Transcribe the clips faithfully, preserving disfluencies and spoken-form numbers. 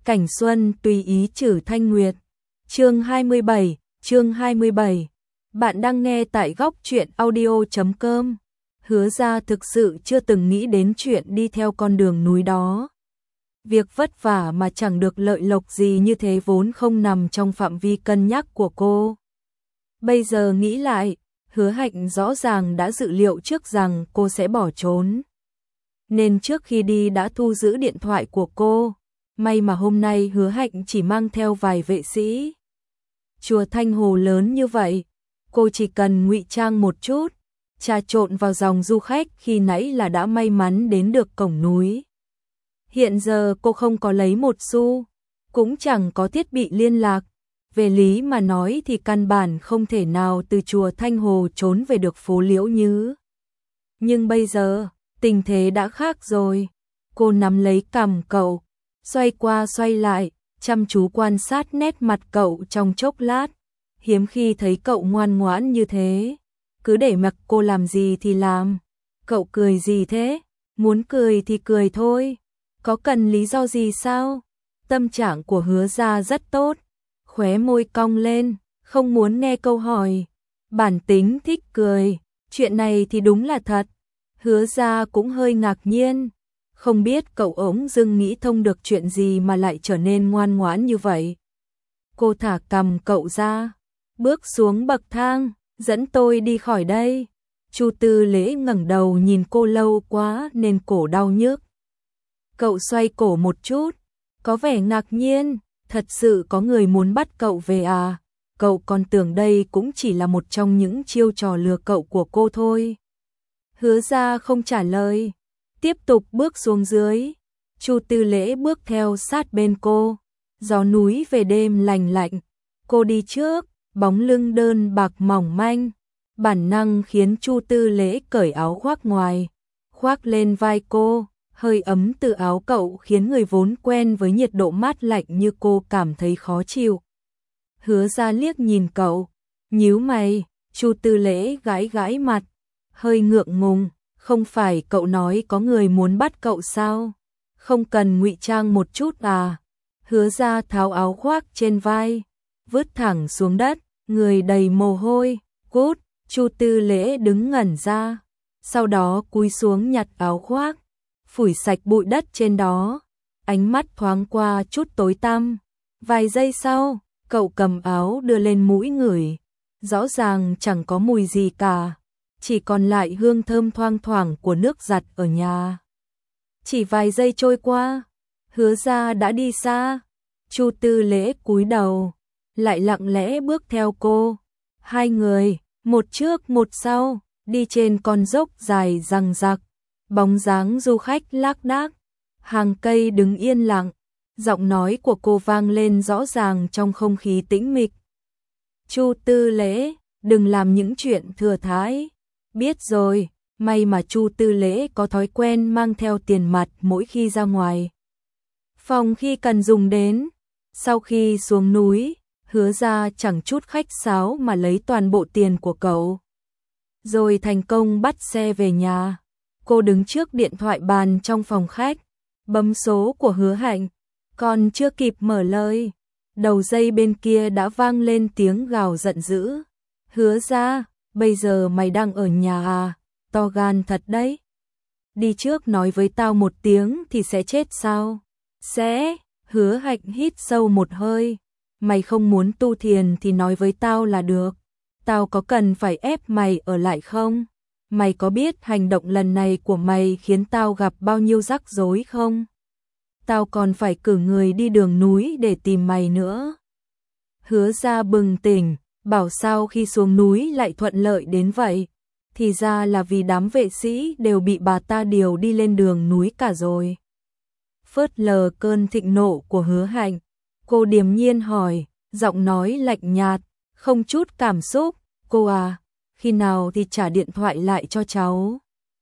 Cảnh xuân tùy ý trừ thanh nguyệt. Chương hai mươi bảy, chương hai mươi bảy. Bạn đang nghe tại góc truyện audio chấm com. Hứa Gia thực sự chưa từng nghĩ đến chuyện đi theo con đường núi đó. Việc vất vả mà chẳng được lợi lộc gì như thế vốn không nằm trong phạm vi cân nhắc của cô. Bây giờ nghĩ lại, Hứa Hạnh rõ ràng đã dự liệu trước rằng cô sẽ bỏ trốn. Nên trước khi đi đã thu giữ điện thoại của cô. May mà hôm nay Hứa Hạnh chỉ mang theo vài vệ sĩ. Chùa Thanh Hồ lớn như vậy, cô chỉ cần ngụy trang một chút, trà trộn vào dòng du khách khi nãy là đã may mắn đến được cổng núi. Hiện giờ cô không có lấy một xu, cũng chẳng có thiết bị liên lạc. Về lý mà nói thì căn bản không thể nào từ chùa Thanh Hồ trốn về được phố Liễu Nhứ. Nhưng bây giờ, tình thế đã khác rồi. Cô nắm lấy cằm cậu, xoay qua xoay lại, chăm chú quan sát nét mặt cậu trong chốc lát. Hiếm khi thấy cậu ngoan ngoãn như thế. Cứ để mặc cô làm gì thì làm. Cậu cười gì thế? Muốn cười thì cười thôi. Có cần lý do gì sao? Tâm trạng của Hứa Gia rất tốt. Khóe môi cong lên, không muốn nghe câu hỏi. Bản tính thích cười. Chuyện này thì đúng là thật. Hứa Gia cũng hơi ngạc nhiên. Không biết cậu ống dưng nghĩ thông được chuyện gì mà lại trở nên ngoan ngoãn như vậy. Cô thả cằm cậu ra, bước xuống bậc thang, dẫn tôi đi khỏi đây. Chu Tư Lễ ngẩng đầu nhìn cô lâu quá nên cổ đau nhức. Cậu xoay cổ một chút, có vẻ ngạc nhiên, thật sự có người muốn bắt cậu về à? Cậu còn tưởng đây cũng chỉ là một trong những chiêu trò lừa cậu của cô thôi. Hứa Gia không trả lời, tiếp tục bước xuống dưới. Chu Tư Lễ bước theo sát bên cô. Gió núi về đêm lành lạnh. Cô đi trước, bóng lưng đơn bạc mỏng manh. Bản năng khiến Chu Tư Lễ cởi áo khoác ngoài, khoác lên vai cô. Hơi ấm từ áo cậu khiến người vốn quen với nhiệt độ mát lạnh như cô cảm thấy khó chịu. Hứa Gia liếc nhìn cậu, nhíu mày. Chu Tư Lễ gãi gãi mặt, hơi ngượng ngùng. Không phải cậu nói có người muốn bắt cậu sao? Không cần ngụy trang một chút à? Hứa Gia tháo áo khoác trên vai, vứt thẳng xuống đất, người đầy mồ hôi. Cút! Chu Tư Lễ đứng ngẩn ra, sau đó cúi xuống nhặt áo khoác, phủi sạch bụi đất trên đó. Ánh mắt thoáng qua chút tối tăm. Vài giây sau, cậu cầm áo đưa lên mũi ngửi. Rõ ràng chẳng có mùi gì cả, chỉ còn lại hương thơm thoang thoảng của nước giặt ở nhà. Chỉ vài giây trôi qua, Hứa Gia đã đi xa. Chu Tư Lễ cúi đầu, lại lặng lẽ bước theo cô. Hai người, một trước một sau, đi trên con dốc dài răng rạc. Bóng dáng du khách lác đác, hàng cây đứng yên lặng. Giọng nói của cô vang lên rõ ràng trong không khí tĩnh mịch. Chu Tư Lễ, đừng làm những chuyện thừa thãi. Biết rồi. May mà Chu Tư Lễ có thói quen mang theo tiền mặt mỗi khi ra ngoài phòng khi cần dùng đến. Sau khi xuống núi, Hứa Gia chẳng chút khách sáo mà lấy toàn bộ tiền của cậu, rồi thành công bắt xe về nhà. Cô đứng trước điện thoại bàn trong phòng khách, bấm số của Hứa Hạnh. Còn chưa kịp mở lời, đầu dây bên kia đã vang lên tiếng gào giận dữ. Hứa Gia, bây giờ mày đang ở nhà à? To gan thật đấy. Đi trước nói với tao một tiếng thì sẽ chết sao? Sẽ. Hứa Hạnh hít sâu một hơi. Mày không muốn tu thiền thì nói với tao là được. Tao có cần phải ép mày ở lại không? Mày có biết hành động lần này của mày khiến tao gặp bao nhiêu rắc rối không? Tao còn phải cử người đi đường núi để tìm mày nữa. Hứa Gia bừng tỉnh, bảo sao khi xuống núi lại thuận lợi đến vậy. Thì ra là vì đám vệ sĩ đều bị bà ta điều đi lên đường núi cả rồi. Phớt lờ cơn thịnh nộ của Hứa Hạnh, cô điềm nhiên hỏi, giọng nói lạnh nhạt, không chút cảm xúc. Cô à, khi nào thì trả điện thoại lại cho cháu?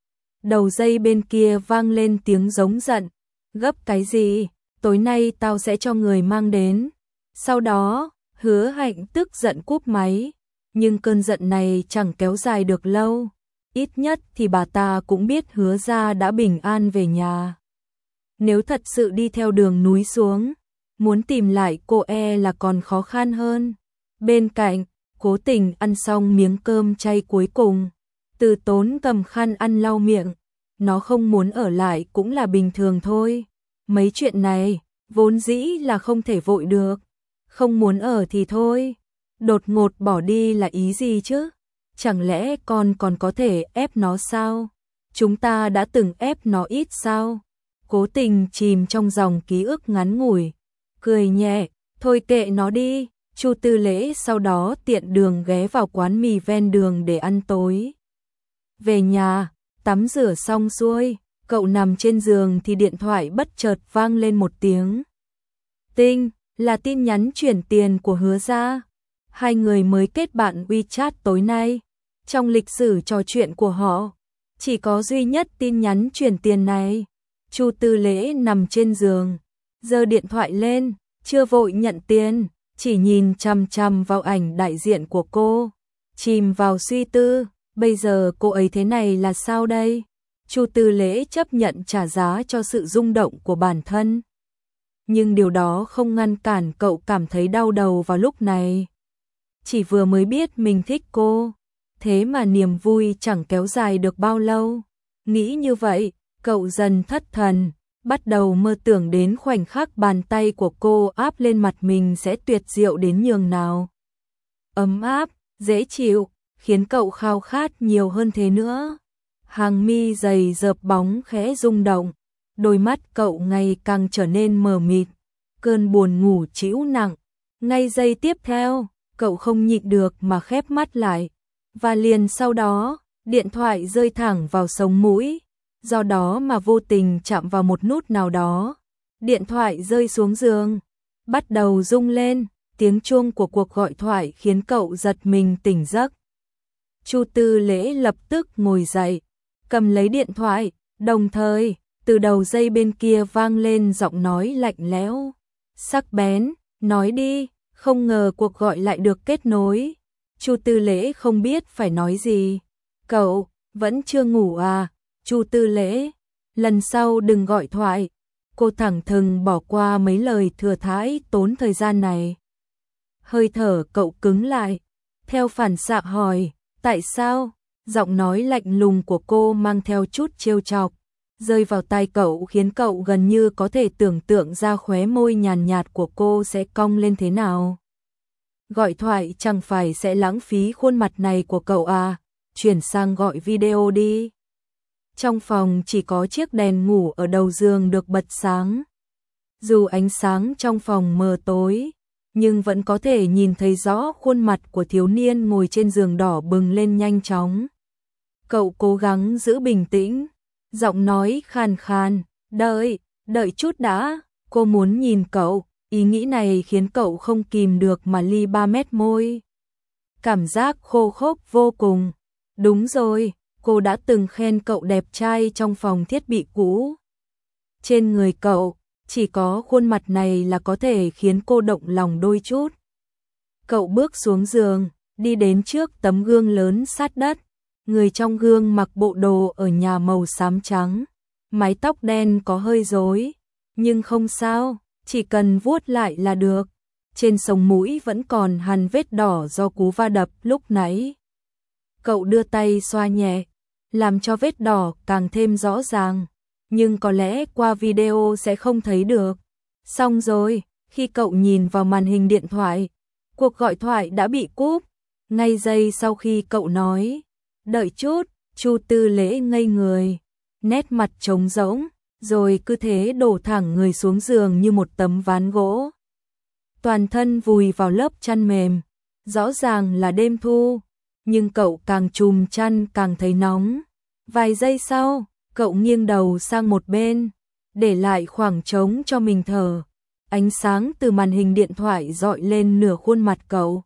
Đầu dây bên kia vang lên tiếng giống giận. Gấp cái gì? Tối nay tao sẽ cho người mang đến. Sau đó, Hứa Hạnh tức giận cúp máy. Nhưng cơn giận này chẳng kéo dài được lâu. Ít nhất thì bà ta cũng biết Hứa Gia đã bình an về nhà. Nếu thật sự đi theo đường núi xuống, muốn tìm lại cô e là còn khó khăn hơn. Bên cạnh, Cố Tình ăn xong miếng cơm chay cuối cùng, Từ Tốn cầm khăn ăn lau miệng, nó không muốn ở lại cũng là bình thường thôi. Mấy chuyện này, vốn dĩ là không thể vội được, không muốn ở thì thôi. Đột ngột bỏ đi là ý gì chứ? Chẳng lẽ con còn có thể ép nó sao? Chúng ta đã từng ép nó ít sao? Cố Tình chìm trong dòng ký ức ngắn ngủi, cười nhẹ, thôi kệ nó đi. Chu Tư Lễ sau đó tiện đường ghé vào quán mì ven đường để ăn tối. Về nhà, tắm rửa xong xuôi, cậu nằm trên giường thì điện thoại bất chợt vang lên một tiếng. Tinh, là tin nhắn chuyển tiền của Hứa Gia. Hai người mới kết bạn WeChat tối nay. Trong lịch sử trò chuyện của họ, chỉ có duy nhất tin nhắn chuyển tiền này. Chu Tư Lễ nằm trên giường, giơ điện thoại lên, chưa vội nhận tiền, chỉ nhìn chằm chằm vào ảnh đại diện của cô, chìm vào suy tư, bây giờ cô ấy thế này là sao đây? Chu Tư Lễ chấp nhận trả giá cho sự rung động của bản thân. Nhưng điều đó không ngăn cản cậu cảm thấy đau đầu vào lúc này. Chỉ vừa mới biết mình thích cô, thế mà niềm vui chẳng kéo dài được bao lâu. Nghĩ như vậy, cậu dần thất thần, bắt đầu mơ tưởng đến khoảnh khắc bàn tay của cô áp lên mặt mình sẽ tuyệt diệu đến nhường nào. Ấm áp, dễ chịu, khiến cậu khao khát nhiều hơn thế nữa. Hàng mi dày dợp bóng khẽ rung động, đôi mắt cậu ngày càng trở nên mờ mịt, cơn buồn ngủ trĩu nặng. Ngay giây tiếp theo, cậu không nhịn được mà khép mắt lại, và liền sau đó, điện thoại rơi thẳng vào sống mũi, do đó mà vô tình chạm vào một nút nào đó. Điện thoại rơi xuống giường, bắt đầu rung lên, tiếng chuông của cuộc gọi thoại khiến cậu giật mình tỉnh giấc. Chu Tư Lễ lập tức ngồi dậy, cầm lấy điện thoại, đồng thời, từ đầu dây bên kia vang lên giọng nói lạnh lẽo, sắc bén, nói đi. Không ngờ cuộc gọi lại được kết nối. Chu Tư Lễ không biết phải nói gì. Cậu, vẫn chưa ngủ à? Chu Tư Lễ, lần sau đừng gọi thoại. Cô thẳng thừng bỏ qua mấy lời thừa thãi tốn thời gian này. Hơi thở cậu cứng lại, theo phản xạ hỏi, tại sao? Giọng nói lạnh lùng của cô mang theo chút trêu chọc, rơi vào tai cậu khiến cậu gần như có thể tưởng tượng ra khóe môi nhàn nhạt của cô sẽ cong lên thế nào. Gọi thoại chẳng phải sẽ lãng phí khuôn mặt này của cậu à, chuyển sang gọi video đi. Trong phòng chỉ có chiếc đèn ngủ ở đầu giường được bật sáng. Dù ánh sáng trong phòng mờ tối, nhưng vẫn có thể nhìn thấy rõ khuôn mặt của thiếu niên ngồi trên giường đỏ bừng lên nhanh chóng. Cậu cố gắng giữ bình tĩnh, giọng nói khàn khàn, đợi, đợi chút đã, cô muốn nhìn cậu. Ý nghĩ này khiến cậu không kìm được mà li ba mét môi. Cảm giác khô khốc vô cùng. Đúng rồi, cô đã từng khen cậu đẹp trai trong phòng thiết bị cũ. Trên người cậu, chỉ có khuôn mặt này là có thể khiến cô động lòng đôi chút. Cậu bước xuống giường, đi đến trước tấm gương lớn sát đất. Người trong gương mặc bộ đồ ở nhà màu xám trắng. Mái tóc đen có hơi rối, nhưng không sao. Chỉ cần vuốt lại là được. Trên sống mũi vẫn còn hằn vết đỏ do cú va đập lúc nãy. Cậu đưa tay xoa nhẹ, làm cho vết đỏ càng thêm rõ ràng. Nhưng có lẽ qua video sẽ không thấy được. Xong rồi, khi cậu nhìn vào màn hình điện thoại, cuộc gọi thoại đã bị cúp. Ngay giây sau khi cậu nói, đợi chút, Chu Tư Lễ ngây người, nét mặt trống rỗng. Rồi cứ thế đổ thẳng người xuống giường như một tấm ván gỗ. Toàn thân vùi vào lớp chăn mềm, rõ ràng là đêm thu, nhưng cậu càng trùm chăn càng thấy nóng. Vài giây sau, cậu nghiêng đầu sang một bên, để lại khoảng trống cho mình thở. Ánh sáng từ màn hình điện thoại dọi lên nửa khuôn mặt cậu.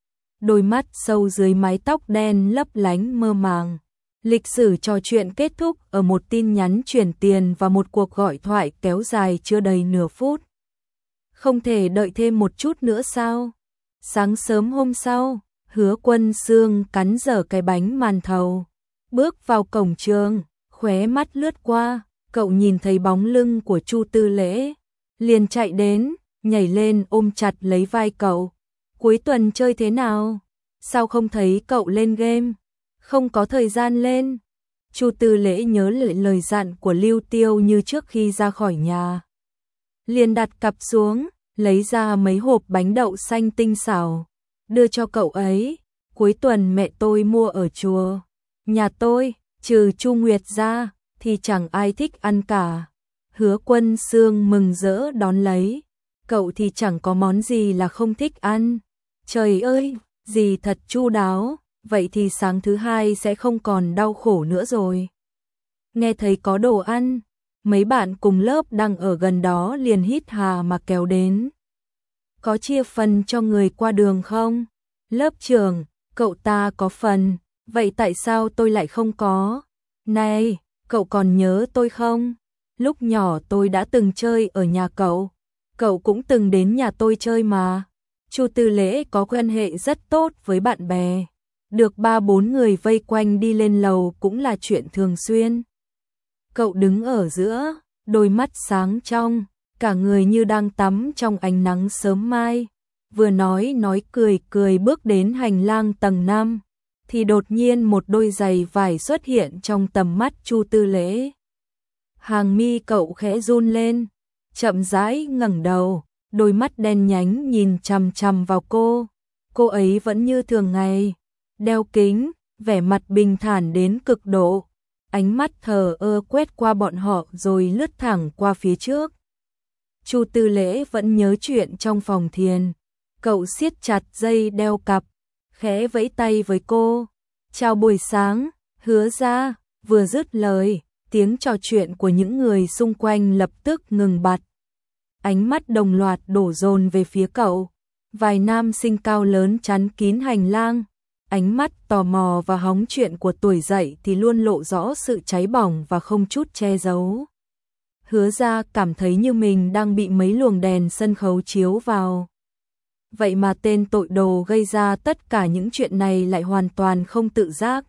Đôi mắt sâu dưới mái tóc đen lấp lánh mơ màng. Lịch sử trò chuyện kết thúc ở một tin nhắn chuyển tiền và một cuộc gọi thoại kéo dài chưa đầy nửa phút. Không thể đợi thêm một chút nữa sao? Sáng sớm hôm sau, Hứa Quân Sương cắn dở cái bánh màn thầu, bước vào cổng trường, khóe mắt lướt qua, cậu nhìn thấy bóng lưng của Chu Tư Lễ, liền chạy đến, nhảy lên ôm chặt lấy vai cậu. Cuối tuần chơi thế nào? Sao không thấy cậu lên game? Không có thời gian lên. Chu Tư Lễ nhớ lại lời dặn của Lưu Tiêu Như trước khi ra khỏi nhà. Liền đặt cặp xuống, lấy ra mấy hộp bánh đậu xanh tinh xảo, đưa cho cậu ấy. Cuối tuần mẹ tôi mua ở chùa. Nhà tôi, trừ Chu Nguyệt ra, thì chẳng ai thích ăn cả. Hứa Quân Xương mừng rỡ đón lấy. Cậu thì chẳng có món gì là không thích ăn. Trời ơi, dì thật chu đáo, vậy thì sáng thứ hai sẽ không còn đau khổ nữa rồi. Nghe thấy có đồ ăn, mấy bạn cùng lớp đang ở gần đó liền hít hà mà kéo đến. Có chia phần cho người qua đường không? Lớp trưởng, cậu ta có phần, vậy tại sao tôi lại không có? Này, cậu còn nhớ tôi không? Lúc nhỏ tôi đã từng chơi ở nhà cậu, cậu cũng từng đến nhà tôi chơi mà. Chu Tư Lễ có quan hệ rất tốt với bạn bè, được ba bốn người vây quanh đi lên lầu cũng là chuyện thường xuyên. Cậu đứng ở giữa, đôi mắt sáng trong, cả người như đang tắm trong ánh nắng sớm mai, vừa nói nói cười cười bước đến hành lang tầng năm, thì đột nhiên một đôi giày vải xuất hiện trong tầm mắt Chu Tư Lễ. Hàng mi cậu khẽ run lên, chậm rãi ngẩng đầu, đôi mắt đen nhánh nhìn chằm chằm vào cô. Cô ấy vẫn như thường ngày, đeo kính, vẻ mặt bình thản đến cực độ, ánh mắt thờ ơ quét qua bọn họ rồi lướt thẳng qua phía trước. Chu Tư Lễ vẫn nhớ chuyện trong phòng thiền, cậu siết chặt dây đeo cặp, khẽ vẫy tay với cô. Chào buổi sáng, Hứa ra, vừa dứt lời, tiếng trò chuyện của những người xung quanh lập tức ngừng bặt. Ánh mắt đồng loạt đổ dồn về phía cậu. Vài nam sinh cao lớn chắn kín hành lang, ánh mắt tò mò và hóng chuyện của tuổi dậy thì luôn lộ rõ sự cháy bỏng và không chút che giấu. Hứa ra cảm thấy như mình đang bị mấy luồng đèn sân khấu chiếu vào. Vậy mà tên tội đồ gây ra tất cả những chuyện này lại hoàn toàn không tự giác.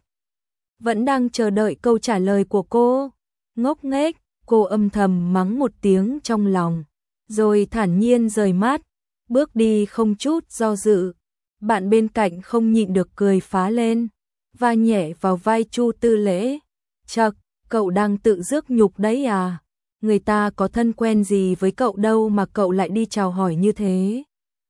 Vẫn đang chờ đợi câu trả lời của cô. Ngốc nghếch, cô âm thầm mắng một tiếng trong lòng, rồi thản nhiên rời mắt, bước đi không chút do dự. Bạn bên cạnh không nhịn được cười phá lên, va nhẹ vào vai Chu Tư Lễ. Chậc, cậu đang tự rước nhục đấy à? Người ta có thân quen gì với cậu đâu mà cậu lại đi chào hỏi như thế.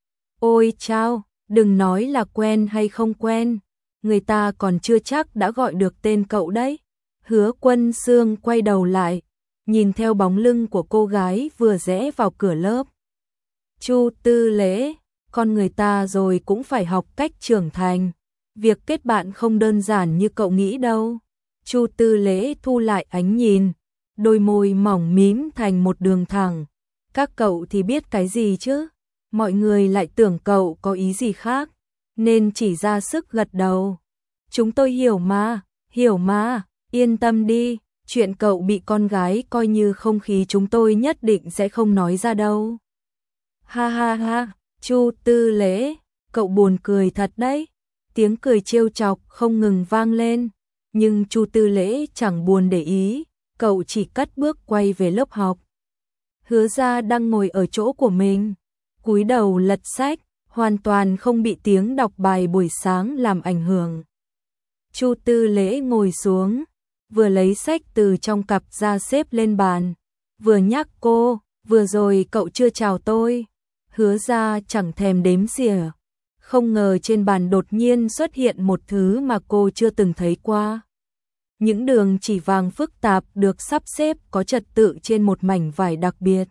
Ôi chao, đừng nói là quen hay không quen, người ta còn chưa chắc đã gọi được tên cậu đấy. Hứa Quân Xương quay đầu lại, nhìn theo bóng lưng của cô gái vừa rẽ vào cửa lớp. Chu Tư Lễ, con người ta rồi cũng phải học cách trưởng thành. Việc kết bạn không đơn giản như cậu nghĩ đâu. Chu Tư Lễ thu lại ánh nhìn, đôi môi mỏng mím thành một đường thẳng. Các cậu thì biết cái gì chứ? Mọi người lại tưởng cậu có ý gì khác, nên chỉ ra sức gật đầu. Chúng tôi hiểu mà, hiểu mà, yên tâm đi, chuyện cậu bị con gái coi như không khí chúng tôi nhất định sẽ không nói ra đâu. Ha ha ha, Chu Tư Lễ, cậu buồn cười thật đấy. Tiếng cười trêu chọc không ngừng vang lên, nhưng Chu Tư Lễ chẳng buồn để ý, cậu chỉ cất bước quay về lớp học. Hứa ra đang ngồi ở chỗ của mình, cúi đầu lật sách, hoàn toàn không bị tiếng đọc bài buổi sáng làm ảnh hưởng. Chu Tư Lễ ngồi xuống, vừa lấy sách từ trong cặp ra xếp lên bàn, vừa nhắc cô, vừa rồi cậu chưa chào tôi. Hứa ra chẳng thèm đếm xỉa, không ngờ trên bàn đột nhiên xuất hiện một thứ mà cô chưa từng thấy qua. Những đường chỉ vàng phức tạp được sắp xếp có trật tự trên một mảnh vải đặc biệt.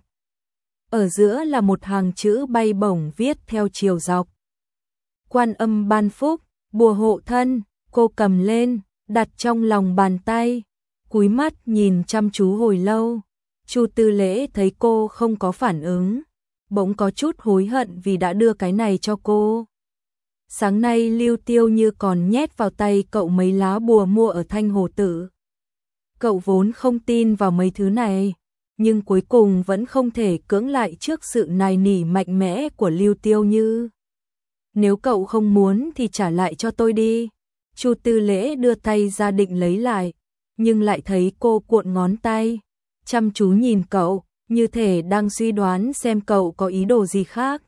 Ở giữa là một hàng chữ bay bổng viết theo chiều dọc. Quan Âm ban phúc, bùa hộ thân. Cô cầm lên, đặt trong lòng bàn tay, cúi mắt nhìn chăm chú hồi lâu. Chu Tư Lễ thấy cô không có phản ứng, bỗng có chút hối hận vì đã đưa cái này cho cô. Sáng nay Lưu Tiêu Như còn nhét vào tay cậu mấy lá bùa mua ở Thanh Hồ Tử. Cậu vốn không tin vào mấy thứ này, nhưng cuối cùng vẫn không thể cưỡng lại trước sự nài nỉ mạnh mẽ của Lưu Tiêu Như. Nếu cậu không muốn thì trả lại cho tôi đi. Chu Tư Lễ đưa tay ra định lấy lại, nhưng lại thấy cô cuộn ngón tay, chăm chú nhìn cậu, như thể đang suy đoán xem cậu có ý đồ gì khác.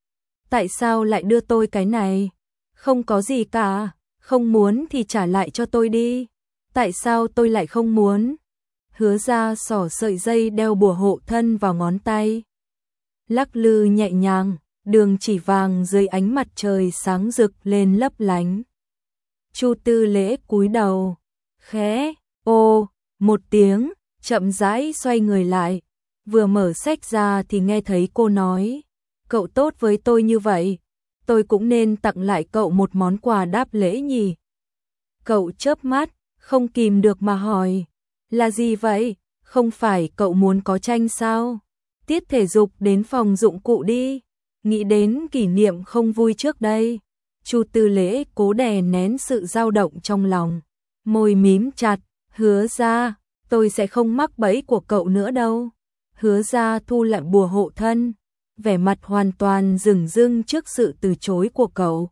Tại sao lại đưa tôi cái này? Không có gì cả, không muốn thì trả lại cho tôi đi. Tại sao tôi lại không muốn? Hứa Ra xỏ sợi dây đeo bùa hộ thân vào ngón tay. Lắc lư nhẹ nhàng, đường chỉ vàng dưới ánh mặt trời sáng rực lên lấp lánh. Chu Tư Lễ cúi đầu, khẽ, ô, một tiếng, chậm rãi xoay người lại. Vừa mở sách ra thì nghe thấy cô nói, cậu tốt với tôi như vậy, tôi cũng nên tặng lại cậu một món quà đáp lễ nhỉ. Cậu chớp mắt, không kìm được mà hỏi, là gì vậy? Không phải cậu muốn có tranh sao? Tiết thể dục đến phòng dụng cụ đi. Nghĩ đến kỷ niệm không vui trước đây, Chu Tư Lễ cố đè nén sự dao động trong lòng, môi mím chặt, Hứa Ra, tôi sẽ không mắc bẫy của cậu nữa đâu. Hứa Ra thu lại bùa hộ thân, vẻ mặt hoàn toàn dửng dưng trước sự từ chối của cậu.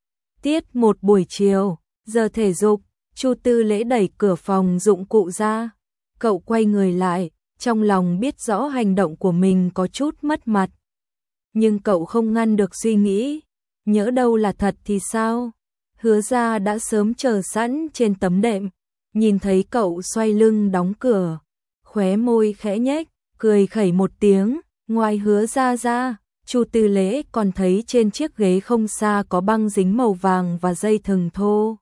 Tiết một buổi chiều, giờ thể dục, Chu Tư Lễ đẩy cửa phòng dụng cụ ra. Cậu quay người lại, trong lòng biết rõ hành động của mình có chút mất mặt. Nhưng cậu không ngăn được suy nghĩ, nhỡ đâu là thật thì sao? Hứa Ra đã sớm chờ sẵn trên tấm đệm, nhìn thấy cậu xoay lưng đóng cửa, khóe môi khẽ nhếch, cười khẩy một tiếng. Ngoài Hứa Ra ra, Chu Tư Lễ còn thấy trên chiếc ghế không xa có băng dính màu vàng và dây thừng thô.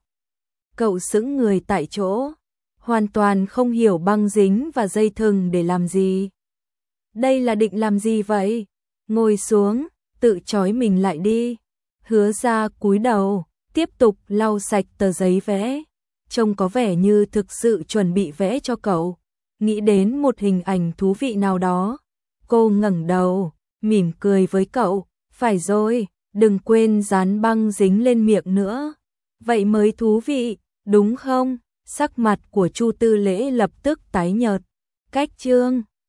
Cậu sững người tại chỗ, hoàn toàn không hiểu băng dính và dây thừng để làm gì. Đây là định làm gì vậy? Ngồi xuống, tự trói mình lại đi. Hứa Ra cúi đầu, tiếp tục lau sạch tờ giấy vẽ. Trông có vẻ như thực sự chuẩn bị vẽ cho cậu. Nghĩ đến một hình ảnh thú vị nào đó. Cô ngẩng đầu, mỉm cười với cậu. Phải rồi, đừng quên dán băng dính lên miệng nữa. Vậy mới thú vị, đúng không? Sắc mặt của Chu Tư Lễ lập tức tái nhợt. Cách chương